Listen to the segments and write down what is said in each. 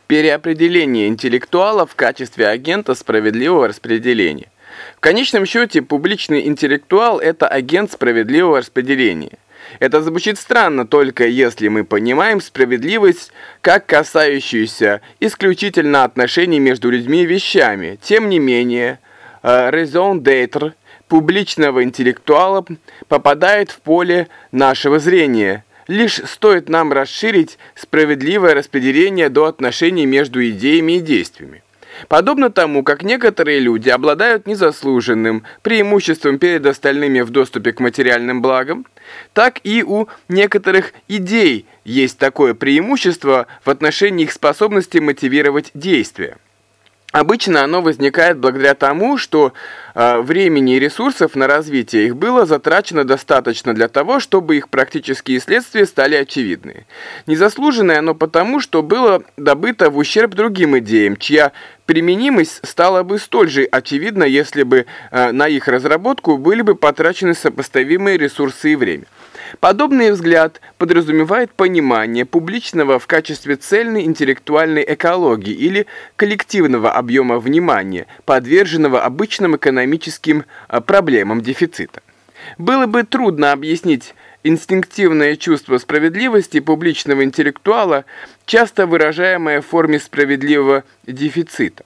Переопределение интеллектуала в качестве агента справедливого распределения. В конечном счете, публичный интеллектуал – это агент справедливого распределения. Это звучит странно, только если мы понимаем справедливость как касающуюся исключительно отношений между людьми и вещами. Тем не менее, raison d'être публичного интеллектуала попадает в поле нашего зрения. Лишь стоит нам расширить справедливое распределение до отношений между идеями и действиями. Подобно тому, как некоторые люди обладают незаслуженным преимуществом перед остальными в доступе к материальным благам, так и у некоторых идей есть такое преимущество в отношении их способности мотивировать действия. Обычно оно возникает благодаря тому, что времени и ресурсов на развитие их было затрачено достаточно для того, чтобы их практические следствия стали очевидны. Незаслуженное оно потому, что было добыто в ущерб другим идеям, чья применимость стала бы столь же очевидна, если бы на их разработку были бы потрачены сопоставимые ресурсы и время. Подобный взгляд подразумевает понимание публичного в качестве цельной интеллектуальной экологии или коллективного объема внимания, подверженного обычным экономическим проблемам дефицита. Было бы трудно объяснить инстинктивное чувство справедливости публичного интеллектуала, часто выражаемое в форме справедливого дефицита.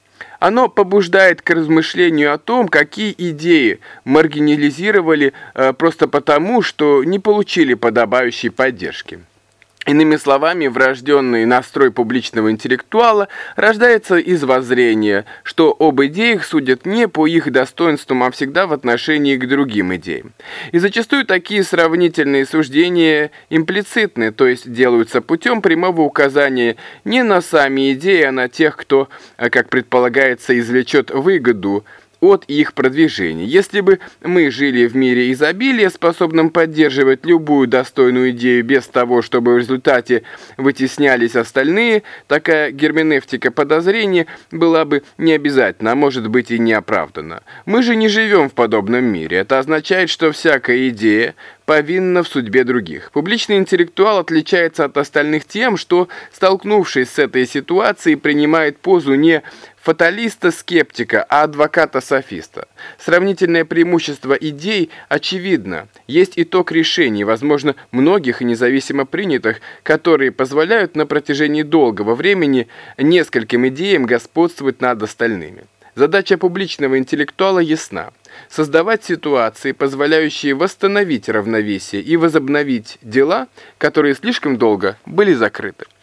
Оно побуждает к размышлению о том, какие идеи маргинализировали просто потому, что не получили подобающей поддержки. Иными словами, врожденный настрой публичного интеллектуала рождается из воззрения, что об идеях судят не по их достоинствам, а всегда в отношении к другим идеям. И зачастую такие сравнительные суждения имплицитны, то есть делаются путем прямого указания не на сами идеи, а на тех, кто, как предполагается, извлечет выгоду от их продвижения. Если бы мы жили в мире изобилия, способном поддерживать любую достойную идею без того, чтобы в результате вытеснялись остальные, такая герменевтика подозрения была бы не обязательна, а может быть и не оправдана. Мы же не живем в подобном мире. Это означает, что всякая идея повинна в судьбе других. Публичный интеллектуал отличается от остальных тем, что, столкнувшись с этой ситуацией, принимает позу не фаталиста-скептика, а адвоката-софиста. Сравнительное преимущество идей очевидно. Есть итог решений, возможно, многих и независимо принятых, которые позволяют на протяжении долгого времени нескольким идеям господствовать над остальными. Задача публичного интеллектуала ясна. Создавать ситуации, позволяющие восстановить равновесие и возобновить дела, которые слишком долго были закрыты.